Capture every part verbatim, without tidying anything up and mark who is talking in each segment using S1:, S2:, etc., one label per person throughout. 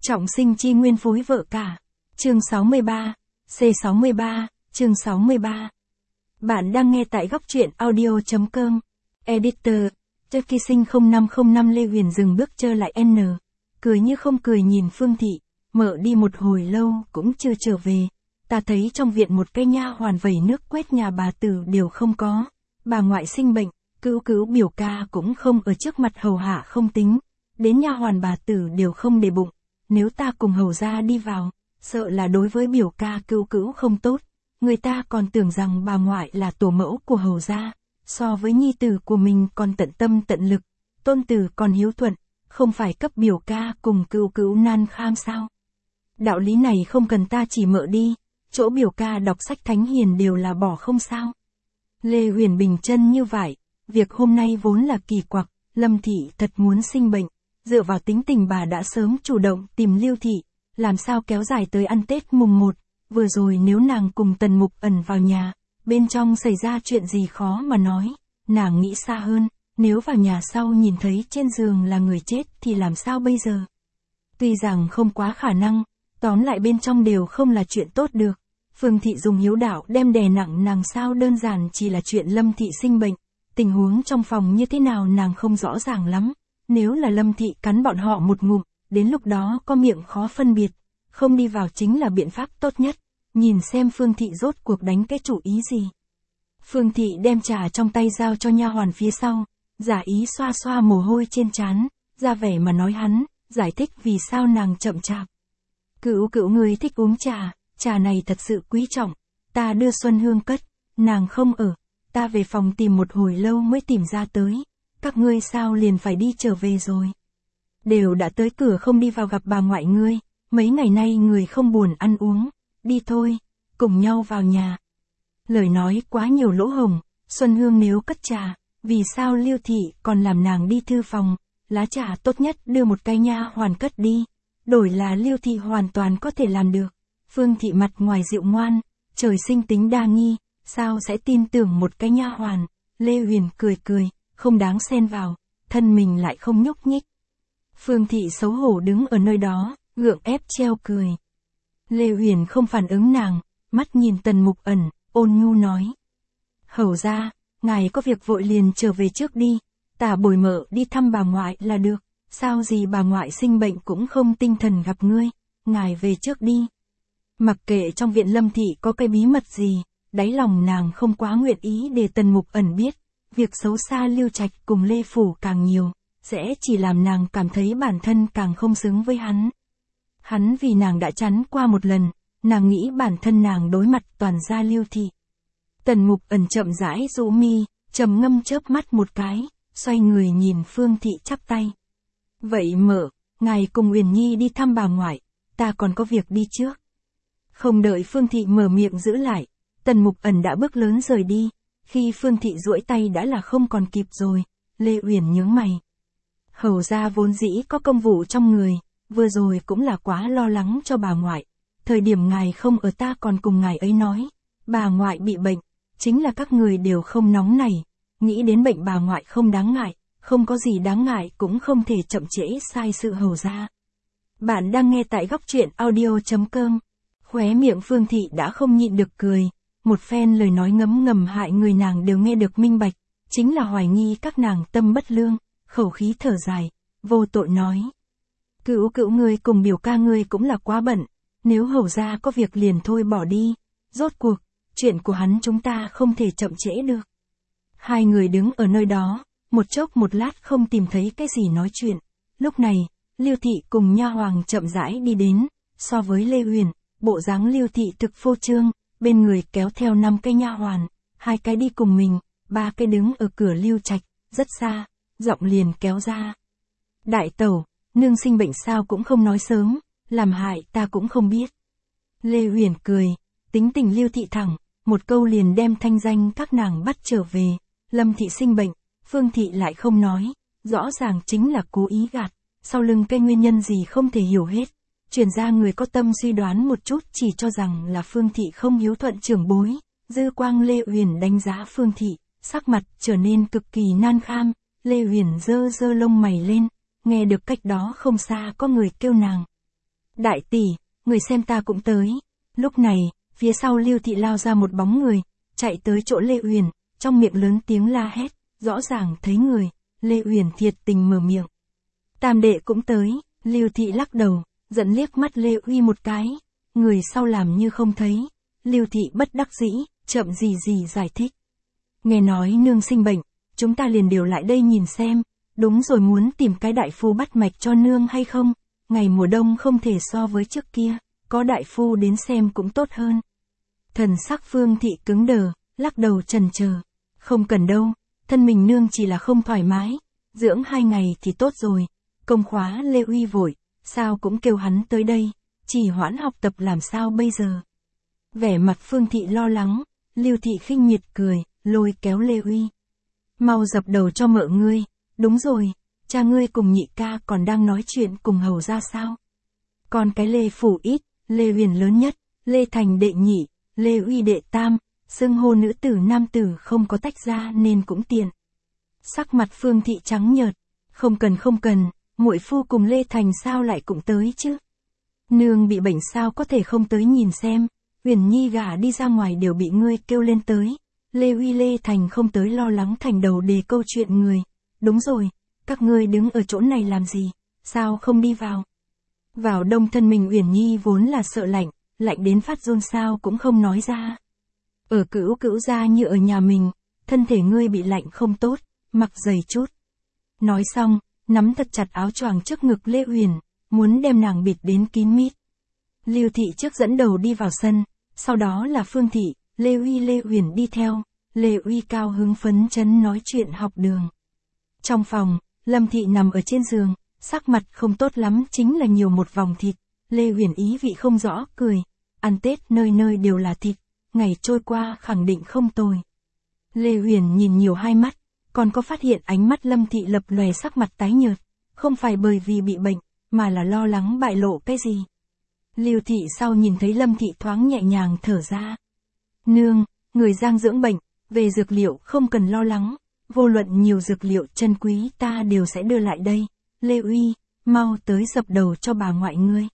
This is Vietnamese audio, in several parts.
S1: Trọng sinh chi nguyên phối vợ cả. Chương sáu mươi ba, C sáu mươi ba, chương sáu mươi ba. Bạn đang nghe tại góc truyện audio.com. Editor, Turkey sinh không năm không năm Lê Huyền dừng bước chơ lại N. Cười như không cười nhìn Phương Thị, mợ đi một hồi lâu cũng chưa trở về. Ta thấy trong viện một cây nha hoàn vẩy nước quét nhà bà Tử đều không có. Bà ngoại sinh bệnh, cứu cứu biểu ca cũng không ở trước mặt hầu hạ không tính. Đến nha hoàn bà Tử đều không để bụng. Nếu ta cùng hầu ra đi vào, sợ là đối với biểu ca cứu cứu không tốt. Người ta còn tưởng rằng bà ngoại là tổ mẫu của hầu gia, so với nhi tử của mình còn tận tâm tận lực, tôn tử còn hiếu thuận, không phải cấp biểu ca cùng cứu cứu nan kham sao. Đạo lý này không cần ta chỉ mợ đi, chỗ biểu ca đọc sách thánh hiền đều là bỏ không sao. Lê Huyền bình chân như vậy, việc hôm nay vốn là kỳ quặc, Lâm Thị thật muốn sinh bệnh, dựa vào tính tình bà đã sớm chủ động tìm Lưu Thị, làm sao kéo dài tới ăn Tết mùng một. Vừa rồi nếu nàng cùng Tần Mục Ẩn vào nhà, bên trong xảy ra chuyện gì khó mà nói, nàng nghĩ xa hơn, nếu vào nhà sau nhìn thấy trên giường là người chết thì làm sao bây giờ? Tuy rằng không quá khả năng, tóm lại bên trong đều không là chuyện tốt được. Phương Thị dùng hiếu đạo đem đè nặng nàng sao đơn giản chỉ là chuyện Lâm Thị sinh bệnh, tình huống trong phòng như thế nào nàng không rõ ràng lắm, nếu là Lâm Thị cắn bọn họ một ngụm, đến lúc đó có miệng khó phân biệt, không đi vào chính là biện pháp tốt nhất. Nhìn xem Phương Thị rốt cuộc đánh cái chủ ý gì. Phương Thị đem trà trong tay giao cho nha hoàn phía sau, giả ý xoa xoa mồ hôi trên trán, ra vẻ mà nói hắn, giải thích vì sao nàng chậm chạp. Cửu cửu người thích uống trà, trà này thật sự quý trọng, ta đưa Xuân Hương cất, nàng không ở, ta về phòng tìm một hồi lâu mới tìm ra tới, các ngươi sao liền phải đi trở về rồi. Đều đã tới cửa không đi vào gặp bà ngoại ngươi, mấy ngày nay người không buồn ăn uống. Đi thôi, cùng nhau vào nhà. Lời nói quá nhiều lỗ hổng, Xuân Hương nếu cất trà, vì sao Lưu Thị còn làm nàng đi thư phòng, lá trà tốt nhất đưa một cái nha hoàn cất đi, đổi là Lưu Thị hoàn toàn có thể làm được. Phương Thị mặt ngoài dịu ngoan, trời sinh tính đa nghi, sao sẽ tin tưởng một cái nha hoàn. Lê Huyền cười cười, không đáng xen vào, thân mình lại không nhúc nhích. Phương Thị xấu hổ đứng ở nơi đó, gượng ép treo cười. Lê Huyền không phản ứng nàng, mắt nhìn Tần Mục Ẩn, ôn nhu nói. Hầu ra, ngài có việc vội liền trở về trước đi, ta bồi mợ đi thăm bà ngoại là được, sao gì bà ngoại sinh bệnh cũng không tinh thần gặp ngươi, ngài về trước đi. Mặc kệ trong viện Lâm Thị có cái bí mật gì, đáy lòng nàng không quá nguyện ý để Tần Mục Ẩn biết, việc xấu xa Lưu Trạch cùng Lê Phủ càng nhiều, sẽ chỉ làm nàng cảm thấy bản thân càng không xứng với hắn. Hắn vì nàng đã chắn qua một lần, nàng nghĩ bản thân nàng đối mặt toàn gia Lưu Thị. Tần Mục Ẩn chậm rãi rũ mi, trầm ngâm chớp mắt một cái, xoay người nhìn Phương Thị chắp tay. Vậy mợ, ngài cùng Uyển Nhi đi thăm bà ngoại, ta còn có việc đi trước. Không đợi Phương Thị mở miệng giữ lại, Tần Mục Ẩn đã bước lớn rời đi, khi Phương Thị duỗi tay đã là không còn kịp rồi. Lê Uyển nhướng mày. Hầu ra vốn dĩ có công vụ trong người. Vừa rồi cũng là quá lo lắng cho bà ngoại, thời điểm ngài không ở ta còn cùng ngài ấy nói, bà ngoại bị bệnh, chính là các người đều không nóng nảy, nghĩ đến bệnh bà ngoại không đáng ngại, không có gì đáng ngại cũng không thể chậm trễ sai sự hầu ra. Bạn đang nghe tại góc truyện audio.com, khóe miệng Phương Thị đã không nhịn được cười, một phen lời nói ngấm ngầm hại người nàng đều nghe được minh bạch, chính là hoài nghi các nàng tâm bất lương, khẩu khí thở dài, vô tội nói. Cửu cửu ngươi cùng biểu ca ngươi cũng là quá bận, nếu hầu ra có việc liền thôi bỏ đi, rốt cuộc, chuyện của hắn chúng ta không thể chậm trễ được. Hai người đứng ở nơi đó, một chốc một lát không tìm thấy cái gì nói chuyện, lúc này, Lưu Thị cùng nha hoàng chậm rãi đi đến, so với Lê Huyền, bộ dáng Lưu Thị thực phô trương, bên người kéo theo năm cái nha hoàn, hai cái đi cùng mình, ba cái đứng ở cửa Lưu Trạch, rất xa, giọng liền kéo ra. Đại tẩu, nương sinh bệnh sao cũng không nói sớm, làm hại ta cũng không biết. Lê Huyền cười, tính tình Lưu Thị thẳng, một câu liền đem thanh danh các nàng bắt trở về. Lâm Thị sinh bệnh, Phương Thị lại không nói, rõ ràng chính là cố ý gạt, sau lưng cái nguyên nhân gì không thể hiểu hết. Truyền ra người có tâm suy đoán một chút chỉ cho rằng là Phương Thị không hiếu thuận trưởng bối. Dư quang Lê Huyền đánh giá Phương Thị, sắc mặt trở nên cực kỳ nan kham. Lê Huyền giơ giơ lông mày lên. Nghe được cách đó không xa có người kêu nàng. Đại tỷ, người xem ta cũng tới. Lúc này, phía sau Lưu Thị lao ra một bóng người, chạy tới chỗ Lê Uyển, trong miệng lớn tiếng la hét, rõ ràng thấy người, Lê Uyển thiệt tình mở miệng. Tam đệ cũng tới, Lưu Thị lắc đầu, giận liếc mắt Lê Uy một cái, người sau làm như không thấy, Lưu Thị bất đắc dĩ, chậm gì gì giải thích. Nghe nói nương sinh bệnh, chúng ta liền đều lại đây nhìn xem, đúng rồi muốn tìm cái đại phu bắt mạch cho nương hay không, ngày mùa đông không thể so với trước kia, có đại phu đến xem cũng tốt hơn. Thần sắc Phương Thị cứng đờ, lắc đầu trần chờ, không cần đâu, thân mình nương chỉ là không thoải mái, dưỡng hai ngày thì tốt rồi. Công khóa Lê Uy vội, sao cũng kêu hắn tới đây, chỉ hoãn học tập làm sao bây giờ. Vẻ mặt Phương Thị lo lắng, Lưu Thị khinh miệt cười, lôi kéo Lê Uy. Mau dập đầu cho mợ ngươi, đúng rồi, cha ngươi cùng nhị ca còn đang nói chuyện cùng hầu ra sao. Còn cái Lê Phủ ít, Lê Huyền lớn nhất, Lê Thành đệ nhị, Lê Uy đệ tam, xưng hô nữ tử nam tử không có tách ra nên cũng tiện. Sắc mặt Phương Thị trắng nhợt, không cần không cần, muội phu cùng Lê Thành sao lại cũng tới chứ. Nương bị bệnh sao có thể không tới nhìn xem, Uyển Nhi gả đi ra ngoài đều bị ngươi kêu lên tới. Lê Uy Lê Thành không tới lo lắng thành đầu đề câu chuyện người. Đúng rồi, các ngươi đứng ở chỗ này làm gì, sao không đi vào. Vào đông thân mình Uyển Nhi vốn là sợ lạnh, lạnh đến phát run sao cũng không nói ra. Ở Cữu Cữu gia như ở nhà mình, thân thể ngươi bị lạnh không tốt, mặc dày chút. Nói xong, nắm thật chặt áo choàng trước ngực Lê Uyển, muốn đem nàng bịt đến kín mít. Lưu Thị trước dẫn đầu đi vào sân, sau đó là Phương Thị, Lê Uy Lê Uyển đi theo, Lê Uy cao hứng phấn chấn nói chuyện học đường. Trong phòng, Lâm Thị nằm ở trên giường, sắc mặt không tốt lắm chính là nhiều một vòng thịt, Lê Uyển ý vị không rõ, cười, ăn Tết nơi nơi đều là thịt, ngày trôi qua khẳng định không tồi. Lê Uyển nhìn nhiều hai mắt, còn có phát hiện ánh mắt Lâm Thị lập lòe sắc mặt tái nhợt, không phải bởi vì bị bệnh, mà là lo lắng bại lộ cái gì. Lưu Thị sau nhìn thấy Lâm Thị thoáng nhẹ nhàng thở ra. Nương, người giang dưỡng bệnh, về dược liệu không cần lo lắng, vô luận nhiều dược liệu chân quý ta đều sẽ đưa lại đây. Lê Uy, mau tới dập đầu cho bà ngoại ngươi.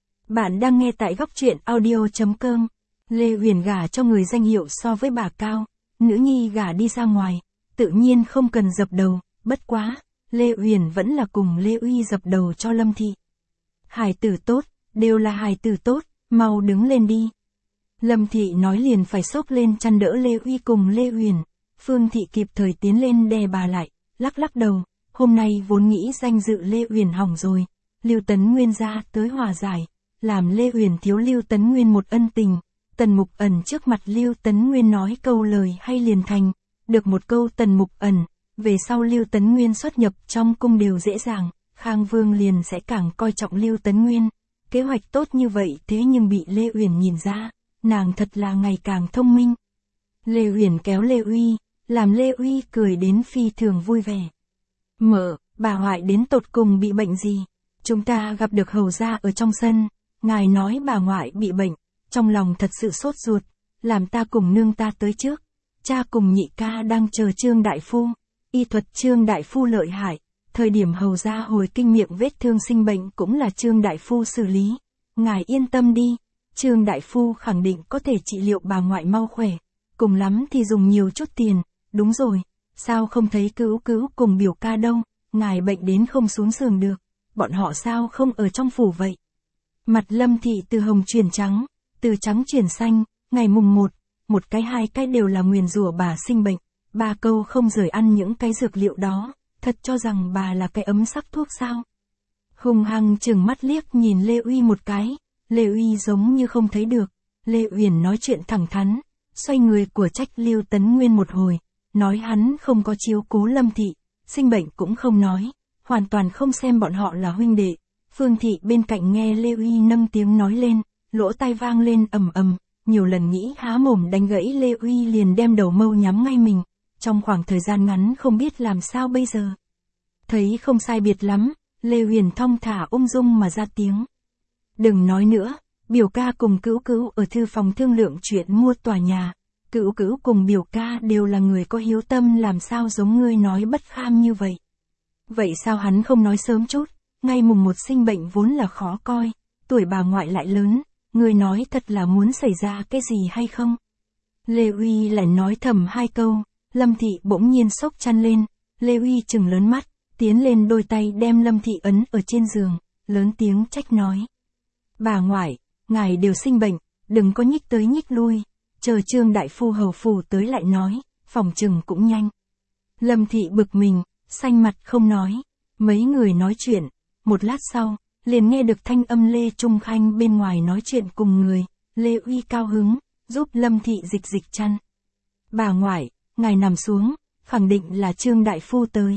S1: Bạn đang nghe tại góc truyện audio chấm com. Lê Uyển gả cho người danh hiệu so với bà cao, nữ nhi gả đi ra ngoài, tự nhiên không cần dập đầu, bất quá, Lê Uyển vẫn là cùng Lê Uy dập đầu cho Lâm Thị. Hài tử tốt, đều là hài tử tốt, mau đứng lên đi. Lâm Thị nói liền phải xốc lên chăn đỡ Lê Uy cùng Lê Uyển, Phương Thị kịp thời tiến lên đè bà lại, lắc lắc đầu, hôm nay vốn nghĩ danh dự Lê Uyển hỏng rồi, Lưu Tấn Nguyên ra tới hòa giải, làm Lê Uyển thiếu Lưu Tấn Nguyên một ân tình. Tần Mục Ẩn trước mặt Lưu Tấn Nguyên nói câu lời hay liền thành, được một câu Tần Mục Ẩn, về sau Lưu Tấn Nguyên xuất nhập trong cung đều dễ dàng, Khang Vương liền sẽ càng coi trọng Lưu Tấn Nguyên. Kế hoạch tốt như vậy thế nhưng bị Lê Uyển nhìn ra, nàng thật là ngày càng thông minh. Lê Uyển kéo Lê Uy, làm Lê Uy cười đến phi thường vui vẻ. Mợ, bà ngoại đến tột cùng bị bệnh gì? Chúng ta gặp được hầu gia ở trong sân, ngài nói bà ngoại bị bệnh, trong lòng thật sự sốt ruột, làm ta cùng nương ta tới trước. Cha cùng nhị ca đang chờ Trương đại phu, y thuật Trương đại phu lợi hại, thời điểm hầu gia hồi kinh miệng vết thương sinh bệnh cũng là Trương đại phu xử lý. Ngài yên tâm đi, Trương đại phu khẳng định có thể trị liệu bà ngoại mau khỏe, cùng lắm thì dùng nhiều chút tiền. Đúng rồi, sao không thấy Cữu Cữu cùng biểu ca đâu, ngài bệnh đến không xuống giường được, bọn họ sao không ở trong phủ vậy? Mặt Lâm Thị từ hồng chuyển trắng, từ trắng chuyển xanh, ngày mùng một, một cái hai cái đều là nguyền rủa bà sinh bệnh, ba câu không rời ăn những cái dược liệu đó, thật cho rằng bà là cái ấm sắc thuốc sao? Hung hăng chừng mắt liếc nhìn Lê Uy một cái, Lê Uy giống như không thấy được, Lê Uyển nói chuyện thẳng thắn, xoay người của trách Lưu Tấn Nguyên một hồi, nói hắn không có chiếu cố Lâm Thị, sinh bệnh cũng không nói, hoàn toàn không xem bọn họ là huynh đệ. Phương Thị bên cạnh nghe Lê Uy nâng tiếng nói lên, lỗ tai vang lên ầm ầm, nhiều lần nghĩ há mồm đánh gãy Lê Uy liền đem đầu mâu nhắm ngay mình, trong khoảng thời gian ngắn không biết làm sao bây giờ. Thấy không sai biệt lắm, Lê Huyền thong thả ung dung mà ra tiếng. Đừng nói nữa, biểu ca cùng Cữu Cữu ở thư phòng thương lượng chuyện mua tòa nhà, Cữu Cữu cùng biểu ca đều là người có hiếu tâm, làm sao giống ngươi nói bất kham như vậy. Vậy sao hắn không nói sớm chút, ngay mùng một sinh bệnh vốn là khó coi, tuổi bà ngoại lại lớn, người nói thật là muốn xảy ra cái gì hay không? Lê Uy lại nói thầm hai câu, Lâm Thị bỗng nhiên sốc chăn lên, Lê Uy trừng lớn mắt, tiến lên đôi tay đem Lâm Thị ấn ở trên giường, lớn tiếng trách nói. Bà ngoại, ngài đều sinh bệnh, đừng có nhích tới nhích lui, chờ Trương đại phu hầu phủ tới lại nói, phòng trừng cũng nhanh. Lâm Thị bực mình, xanh mặt không nói, mấy người nói chuyện, một lát sau, liền nghe được thanh âm Lê Trung Khanh bên ngoài nói chuyện cùng người, Lê Uy cao hứng, giúp Lâm Thị dịch dịch chăn. Bà ngoại, ngài nằm xuống, khẳng định là Trương đại phu tới.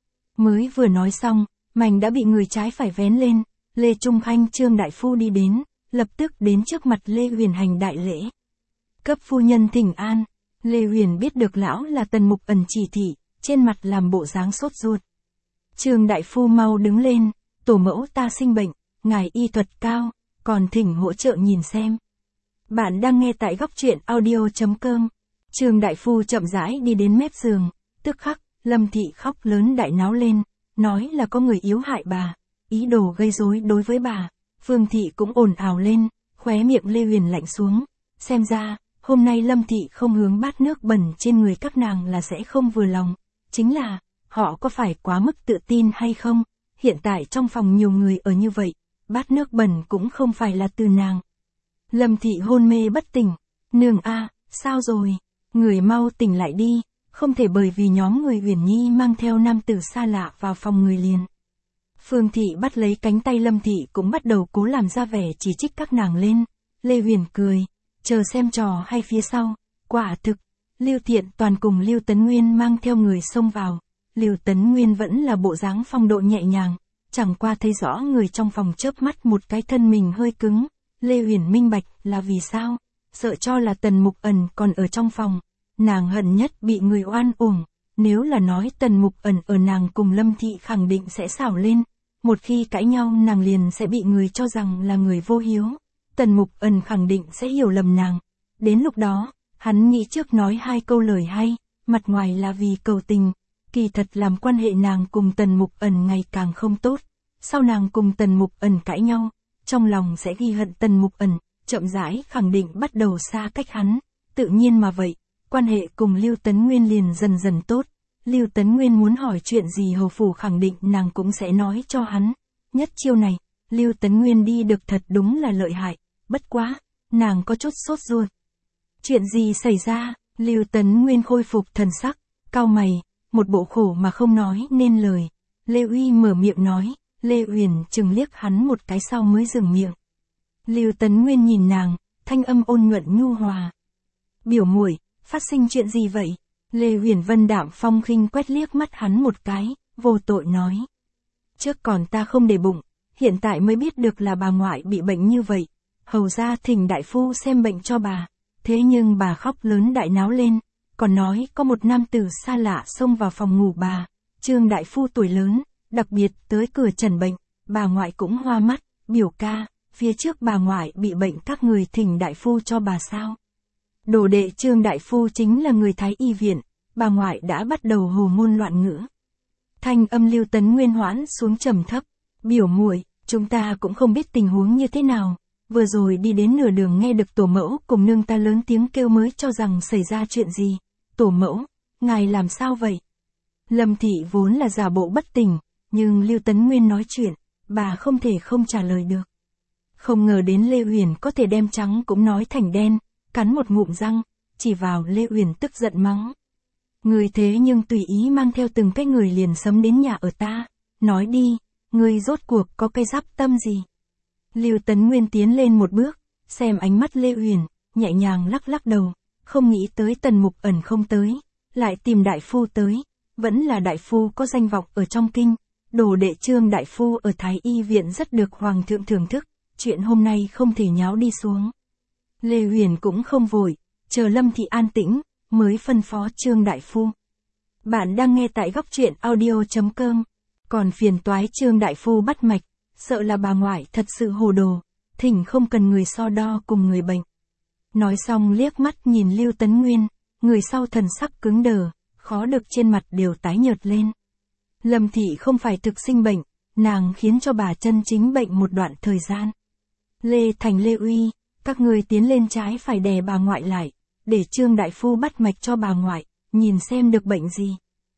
S1: Mới vừa nói xong, mảnh đã bị người trái phải vén lên, Lê Trung Khanh Trương đại phu đi đến, lập tức đến trước mặt Lê Huyền hành đại lễ. Cấp phu nhân thỉnh an, Lê Huyền biết được lão là Tần Mục Ẩn chỉ thị, trên mặt làm bộ dáng sốt ruột. Trương đại phu mau đứng lên, tổ mẫu ta sinh bệnh, ngài y thuật cao, còn thỉnh hỗ trợ nhìn xem. Bạn đang nghe tại góc truyện audio chấm com. Trương đại phu chậm rãi đi đến mép giường, tức khắc, Lâm Thị khóc lớn đại náo lên, nói là có người yếu hại bà, ý đồ gây rối đối với bà. Phương Thị cũng ồn ào lên, khóe miệng Lê Huyền lạnh xuống, xem ra, hôm nay Lâm Thị không hướng bát nước bẩn trên người các nàng là sẽ không vừa lòng, chính là, họ có phải quá mức tự tin hay không? Hiện tại trong phòng nhiều người ở như vậy, bát nước bẩn cũng không phải là từ nàng. Lâm Thị hôn mê bất tỉnh, nương a, sao rồi, người mau tỉnh lại đi, không thể bởi vì nhóm người Huyền Nhi mang theo nam tử xa lạ vào phòng người liền. Phương Thị bắt lấy cánh tay Lâm Thị cũng bắt đầu cố làm ra vẻ chỉ trích các nàng lên, Lê Huyền cười, chờ xem trò hay phía sau, quả thực, Lưu Thiện Toàn cùng Lưu Tấn Nguyên mang theo người xông vào, Lưu Tấn Nguyên vẫn là bộ dáng phong độ nhẹ nhàng, chẳng qua thấy rõ người trong phòng chớp mắt một cái thân mình hơi cứng, Lê Huyền minh bạch là vì sao, sợ cho là Tần Mục Ẩn còn ở trong phòng, nàng hận nhất bị người oan uổng, nếu là nói Tần Mục Ẩn ở nàng cùng Lâm Thị khẳng định sẽ xảo lên, một khi cãi nhau nàng liền sẽ bị người cho rằng là người vô hiếu, Tần Mục Ẩn khẳng định sẽ hiểu lầm nàng, đến lúc đó, hắn nghĩ trước nói hai câu lời hay, mặt ngoài là vì cầu tình, kỳ thật làm quan hệ nàng cùng Tần Mục Ẩn ngày càng không tốt, sau nàng cùng Tần Mục Ẩn cãi nhau, trong lòng sẽ ghi hận Tần Mục Ẩn, chậm rãi khẳng định bắt đầu xa cách hắn, tự nhiên mà vậy, quan hệ cùng Lưu Tấn Nguyên liền dần dần tốt, Lưu Tấn Nguyên muốn hỏi chuyện gì hầu phủ khẳng định nàng cũng sẽ nói cho hắn, nhất chiêu này, Lưu Tấn Nguyên đi được thật đúng là lợi hại, bất quá, nàng có chút sốt ruột. Chuyện gì xảy ra, Lưu Tấn Nguyên khôi phục thần sắc, cau mày, một bộ khổ mà không nói nên lời, Lê Uy mở miệng nói, Lê Huyền chừng liếc hắn một cái sau mới dừng miệng. Lưu Tấn Nguyên nhìn nàng, thanh âm ôn nhuận nhu hòa. Biểu muội, phát sinh chuyện gì vậy? Lê Huyền Vân đạm phong khinh quét liếc mắt hắn một cái, vô tội nói. Trước còn ta không để bụng, hiện tại mới biết được là bà ngoại bị bệnh như vậy, hầu ra thỉnh đại phu xem bệnh cho bà, thế nhưng bà khóc lớn đại náo lên, còn nói có một nam tử xa lạ xông vào phòng ngủ bà, Trương đại phu tuổi lớn, đặc biệt tới cửa trần bệnh, bà ngoại cũng hoa mắt, biểu ca, phía trước bà ngoại bị bệnh các người thỉnh đại phu cho bà sao? Đồ đệ Trương đại phu chính là người Thái y viện, bà ngoại đã bắt đầu hồ ngôn loạn ngữ. Thanh âm Lưu Tấn Nguyên hoãn xuống trầm thấp, biểu muội, chúng ta cũng không biết tình huống như thế nào, vừa rồi đi đến nửa đường nghe được tổ mẫu cùng nương ta lớn tiếng kêu mới cho rằng xảy ra chuyện gì. Tổ mẫu, ngài làm sao vậy? Lâm Thị vốn là giả bộ bất tỉnh, nhưng Lưu Tấn Nguyên nói chuyện, bà không thể không trả lời được. Không ngờ đến Lê Huyền có thể đem trắng cũng nói thành đen, cắn một ngụm răng, chỉ vào Lê Huyền tức giận mắng. Người thế nhưng tùy ý mang theo từng cái người liền sấm đến nhà ở ta, nói đi, người rốt cuộc có cái giáp tâm gì? Lưu Tấn Nguyên tiến lên một bước, xem ánh mắt Lê Huyền, nhẹ nhàng lắc lắc đầu, không nghĩ tới Tần Mục Ẩn không tới, lại tìm đại phu tới, vẫn là đại phu có danh vọng ở trong kinh, đồ đệ Trương đại phu ở Thái y viện rất được hoàng thượng thưởng thức, chuyện hôm nay không thể nháo đi xuống. Lê Huyền cũng không vội, chờ Lâm Thị an tĩnh, mới phân phó Trương đại phu. Bạn đang nghe tại góc truyện audio chấm com, còn phiền toái Trương đại phu bắt mạch, sợ là bà ngoại thật sự hồ đồ, thỉnh không cần người so đo cùng người bệnh. Nói xong liếc mắt nhìn Lưu Tấn Nguyên, người sau thần sắc cứng đờ, khó được trên mặt đều tái nhợt lên. Lâm Thị không phải thực sinh bệnh, nàng khiến cho bà chân chính bệnh một đoạn thời gian. Lê Thành Lê Uy, các người tiến lên trái phải đè bà ngoại lại, để Trương đại phu bắt mạch cho bà ngoại, nhìn xem được bệnh gì.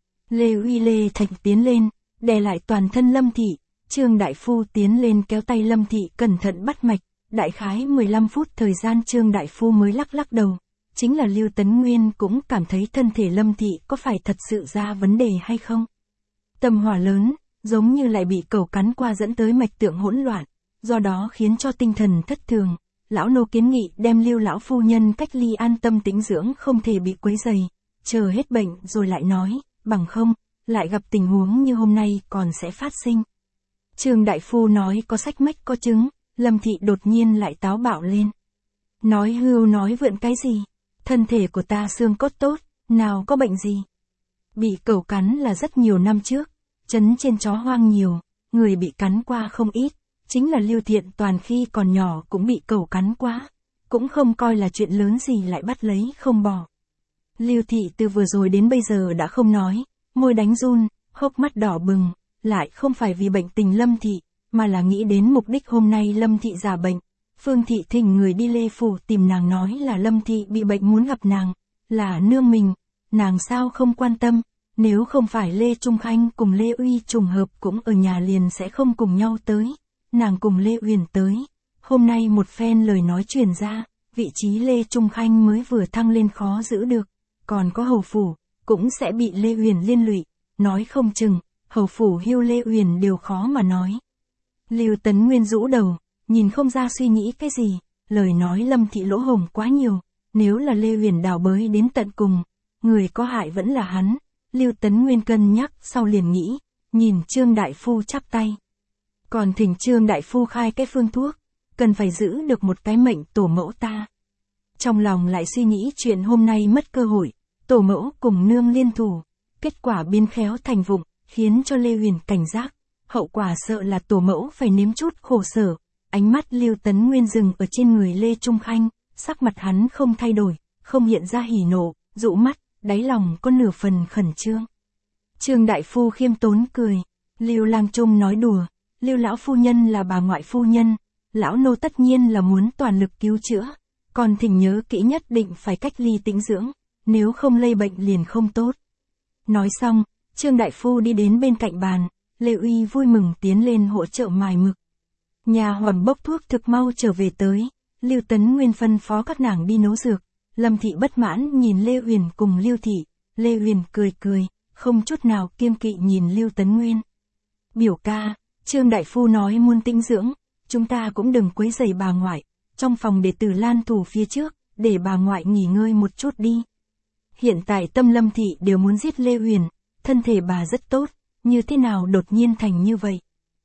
S1: Lê Uy Lê Thành tiến lên, đè lại toàn thân Lâm Thị, Trương đại phu tiến lên kéo tay Lâm Thị cẩn thận bắt mạch, đại khái mười lăm phút thời gian Trương đại phu mới lắc lắc đầu. Chính là Lưu Tấn Nguyên cũng cảm thấy thân thể Lâm Thị có phải thật sự ra vấn đề hay không. Tâm hỏa lớn, giống như lại bị cẩu cắn qua dẫn tới mạch tượng hỗn loạn, do đó khiến cho tinh thần thất thường. Lão nô kiến nghị đem Lưu lão phu nhân cách ly an tâm tĩnh dưỡng, không thể bị quấy rầy, chờ hết bệnh rồi lại nói, bằng không, lại gặp tình huống như hôm nay còn sẽ phát sinh. Trương đại phu nói có sách mách có chứng, Lâm Thị đột nhiên lại táo bạo lên. Nói hưu nói vượn cái gì? Thân thể của ta xương cốt tốt, nào có bệnh gì. Bị cẩu cắn là rất nhiều năm trước, trấn trên chó hoang nhiều, người bị cắn qua không ít, chính là Lưu Thiện Toàn khi còn nhỏ cũng bị cẩu cắn quá, cũng không coi là chuyện lớn gì lại bắt lấy không bỏ. Lưu Thị từ vừa rồi đến bây giờ đã không nói, môi đánh run, hốc mắt đỏ bừng, lại không phải vì bệnh tình Lâm Thị, mà là nghĩ đến mục đích hôm nay Lâm Thị giả bệnh. Phương Thị thỉnh người đi Lê Phủ tìm nàng nói là Lâm Thị bị bệnh muốn gặp nàng, là nương mình, nàng sao không quan tâm, nếu không phải Lê Trung Khanh cùng Lê Uy trùng hợp cũng ở nhà liền sẽ không cùng nhau tới, nàng cùng Lê Uyển tới, hôm nay một phen lời nói truyền ra, vị trí Lê Trung Khanh mới vừa thăng lên khó giữ được, còn có hầu phủ, cũng sẽ bị Lê Uyển liên lụy, nói không chừng, hầu phủ hưu Lê Uyển đều khó mà nói. Lưu Tấn Nguyên rũ đầu, nhìn không ra suy nghĩ cái gì, lời nói Lâm Thị lỗ hổng quá nhiều, nếu là Lê Uyển đào bới đến tận cùng, người có hại vẫn là hắn. Lưu Tấn Nguyên cân nhắc sau liền nghĩ, nhìn Trương đại phu chắp tay. Còn thỉnh Trương đại phu khai cái phương thuốc, cần phải giữ được một cái mệnh tổ mẫu ta. Trong lòng lại suy nghĩ chuyện hôm nay mất cơ hội, tổ mẫu cùng nương liên thủ, kết quả biến khéo thành vụng, khiến cho Lê Uyển cảnh giác, hậu quả sợ là tổ mẫu phải nếm chút khổ sở. Ánh mắt Lưu Tấn Nguyên dừng ở trên người Lê Trung Khanh, sắc mặt hắn không thay đổi, không hiện ra hỉ nộ, dụ mắt, đáy lòng có nửa phần khẩn trương. Trương đại phu khiêm tốn cười, Lưu Lang Trung nói đùa, Lưu lão phu nhân là bà ngoại phu nhân, lão nô tất nhiên là muốn toàn lực cứu chữa, còn thỉnh nhớ kỹ nhất định phải cách ly tĩnh dưỡng, nếu không lây bệnh liền không tốt. Nói xong, Trương đại phu đi đến bên cạnh bàn, Lê Uy vui mừng tiến lên hỗ trợ mài mực. Nhà hoàn bốc thuốc thực mau trở về tới, Lưu Tấn Nguyên phân phó các nàng đi nấu dược. Lâm Thị bất mãn nhìn Lê Uyển cùng Lưu Thị, Lê Uyển cười cười, không chút nào kiêng kỵ nhìn Lưu Tấn Nguyên. Biểu ca, Trương đại phu nói muốn tĩnh dưỡng, chúng ta cũng đừng quấy rầy bà ngoại, trong phòng để Tử Lan thủ phía trước, để bà ngoại nghỉ ngơi một chút đi. Hiện tại tâm Lâm Thị đều muốn giết Lê Uyển, thân thể bà rất tốt, như thế nào đột nhiên thành như vậy.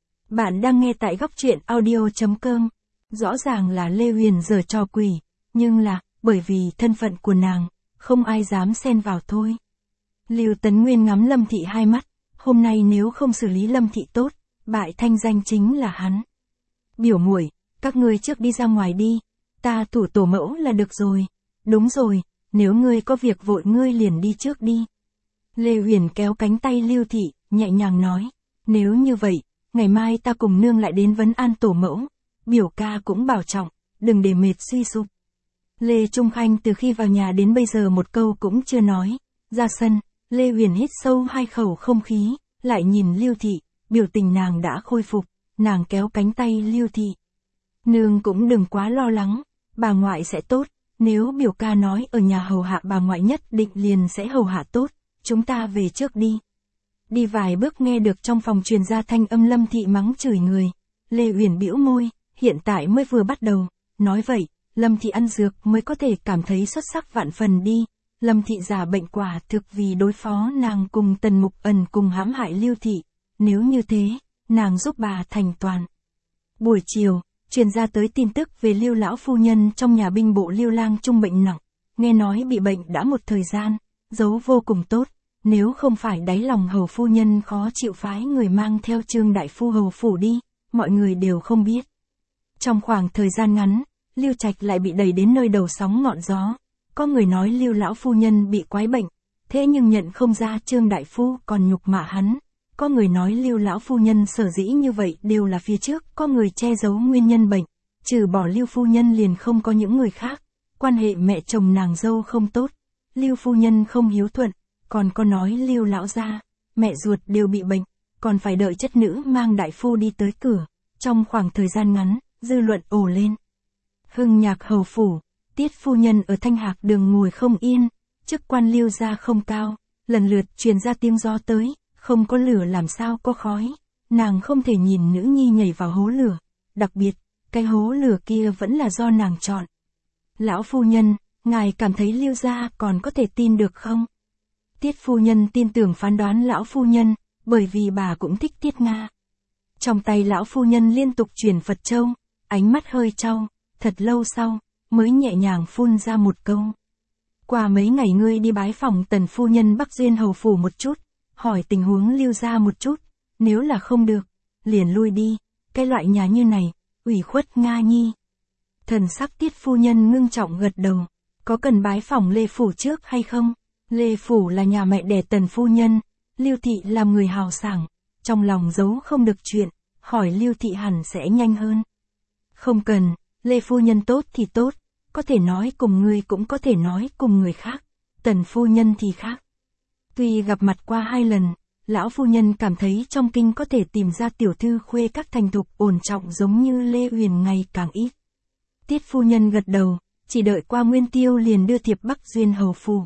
S1: Bạn đang nghe tại góc truyện audio chấm com. Rõ ràng là Lê Uyển giở trò quỷ, nhưng là, bởi vì thân phận của nàng, không ai dám xen vào thôi. Lưu Tấn Nguyên ngắm Lâm Thị hai mắt, hôm nay nếu không xử lý Lâm Thị tốt, bại thanh danh chính là hắn. Biểu muội, các ngươi trước đi ra ngoài đi, ta thủ tổ mẫu là được rồi. Đúng rồi, nếu ngươi có việc vội ngươi liền đi trước đi. Lê Uyển kéo cánh tay Lưu Thị, nhẹ nhàng nói, nếu như vậy, ngày mai ta cùng nương lại đến vấn an tổ mẫu, biểu ca cũng bảo trọng, đừng để mệt suy sụp. Lê Trung Khanh từ khi vào nhà đến bây giờ một câu cũng chưa nói, ra sân, Lê Uyển hít sâu hai khẩu không khí, lại nhìn Lưu Thị, biểu tình nàng đã khôi phục, nàng kéo cánh tay Lưu Thị. Nương cũng đừng quá lo lắng, bà ngoại sẽ tốt, nếu biểu ca nói ở nhà hầu hạ bà ngoại nhất định liền sẽ hầu hạ tốt, chúng ta về trước đi. Đi vài bước nghe được trong phòng truyền ra thanh âm Lâm Thị mắng chửi người, Lê Uyển bĩu môi, hiện tại mới vừa bắt đầu, nói vậy, Lâm Thị ăn dược mới có thể cảm thấy xuất sắc vạn phần đi. Lâm Thị giả bệnh quả thực vì đối phó nàng cùng Tần Mục Ẩn cùng hãm hại Lưu Thị, nếu như thế, nàng giúp bà thành toàn. Buổi chiều, truyền ra tới tin tức về Lưu lão phu nhân trong nhà binh bộ Lưu Lang Trung bệnh nặng, nghe nói bị bệnh đã một thời gian, giấu vô cùng tốt, nếu không phải đáy lòng hầu phu nhân khó chịu phái người mang theo Trương đại phu hầu phủ đi, mọi người đều không biết. Trong khoảng thời gian ngắn, Lưu Trạch lại bị đẩy đến nơi đầu sóng ngọn gió. Có người nói Lưu lão phu nhân bị quái bệnh, thế nhưng nhận không ra Trương đại phu còn nhục mạ hắn. Có người nói Lưu lão phu nhân sở dĩ như vậy đều là phía trước có người che giấu nguyên nhân bệnh, Trừ bỏ Lưu phu nhân liền không có những người khác, quan hệ mẹ chồng nàng dâu không tốt, Lưu phu nhân không hiếu thuận, còn có nói Lưu lão gia, mẹ ruột đều bị bệnh, còn phải đợi chất nữ mang đại phu đi tới cửa, trong khoảng thời gian ngắn, dư luận ồ lên. Hưng Nhạc hầu phủ, Tiết phu nhân ở Thanh Hạc Đường ngồi không yên, chức quan Lưu gia không cao, lần lượt truyền ra tiếng gió tới, không có lửa làm sao có khói, nàng không thể nhìn nữ nhi nhảy vào hố lửa, đặc biệt, cái hố lửa kia vẫn là do nàng chọn. Lão phu nhân, ngài cảm thấy Lưu gia còn có thể tin được không? Tiết phu nhân tin tưởng phán đoán lão phu nhân, bởi vì bà cũng thích Tiết Nga. Trong tay lão phu nhân liên tục chuyển Phật châu, ánh mắt hơi trao, thật lâu sau, mới nhẹ nhàng phun ra một câu. Qua mấy ngày ngươi đi bái phòng Tần phu nhân Bắc Duyên hầu phủ một chút, hỏi tình huống Lưu gia một chút, nếu là không được, liền lui đi, cái loại nhà như này, ủy khuất Nga nhi. Thần sắc Tiết phu nhân ngưng trọng gật đầu, có cần bái phòng Lê phủ trước hay không? Lê phủ là nhà mẹ đẻ Tần phu nhân, Lưu thị làm người hào sảng, trong lòng giấu không được chuyện, hỏi Lưu thị hẳn sẽ nhanh hơn. Không cần, Lê phu nhân tốt thì tốt, có thể nói cùng người cũng có thể nói cùng người khác, Tần phu nhân thì khác. Tuy gặp mặt qua hai lần, lão phu nhân cảm thấy trong kinh có thể tìm ra tiểu thư khuê các thành thục ổn trọng giống như Lê Huyền ngày càng ít. Tiết phu nhân gật đầu, chỉ đợi qua Nguyên Tiêu liền đưa thiệp Bắc Duyên hầu phủ.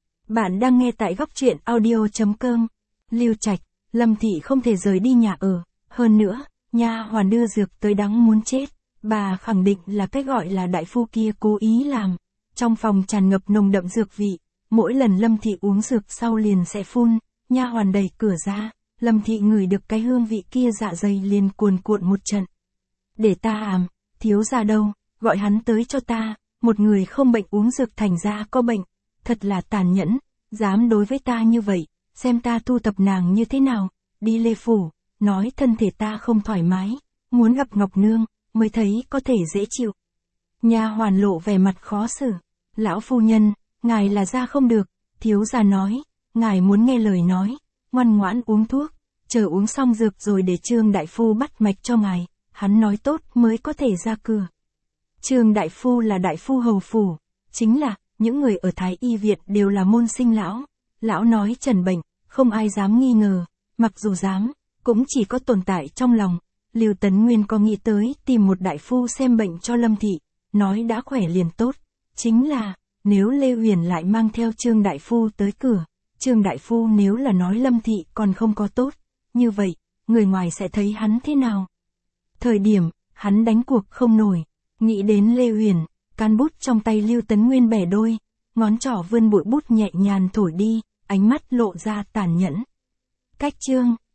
S1: Bạn đang nghe tại góc truyện audio chấm com. Lưu Trạch, Lâm thị không thể rời đi nhà ở, hơn nữa, nha hoàn đưa dược tới đắng muốn chết, bà khẳng định là cái gọi là đại phu kia cố ý làm. Trong phòng tràn ngập nồng đậm dược vị, mỗi lần Lâm thị uống dược sau liền sẽ phun, nha hoàn đẩy cửa ra, Lâm thị ngửi được cái hương vị kia dạ dày liền cuồn cuộn một trận. Để ta àm, thiếu gia đâu, gọi hắn tới cho ta, một người không bệnh uống dược thành ra có bệnh, thật là tàn nhẫn, dám đối với ta như vậy, xem ta thu thập nàng như thế nào, đi Lê phủ, nói thân thể ta không thoải mái, muốn gặp Ngọc Nương, mới thấy có thể dễ chịu. Nha hoàn lộ vẻ mặt khó xử, lão phu nhân, ngài là ra không được, thiếu gia nói, ngài muốn nghe lời nói, ngoan ngoãn uống thuốc, chờ uống xong dược rồi để Trương đại phu bắt mạch cho ngài, hắn nói tốt mới có thể ra cửa. Trương đại phu là đại phu hầu phủ, chính là, những người ở Thái Y viện đều là môn sinh lão, lão nói trần bệnh, không ai dám nghi ngờ, mặc dù dám, cũng chỉ có tồn tại trong lòng. Lưu Tấn Nguyên có nghĩ tới tìm một đại phu xem bệnh cho Lâm thị, nói đã khỏe liền tốt, chính là, nếu Lê Huyền lại mang theo Trương đại phu tới cửa, Trương đại phu nếu là nói Lâm thị còn không có tốt, như vậy, người ngoài sẽ thấy hắn thế nào? Thời điểm, hắn đánh cuộc không nổi, nghĩ đến Lê Huyền, can bút trong tay Lưu Tấn Nguyên bẻ đôi, ngón trỏ vươn bụi bút nhẹ nhàng thổi đi, ánh mắt lộ ra tàn nhẫn. Cách chương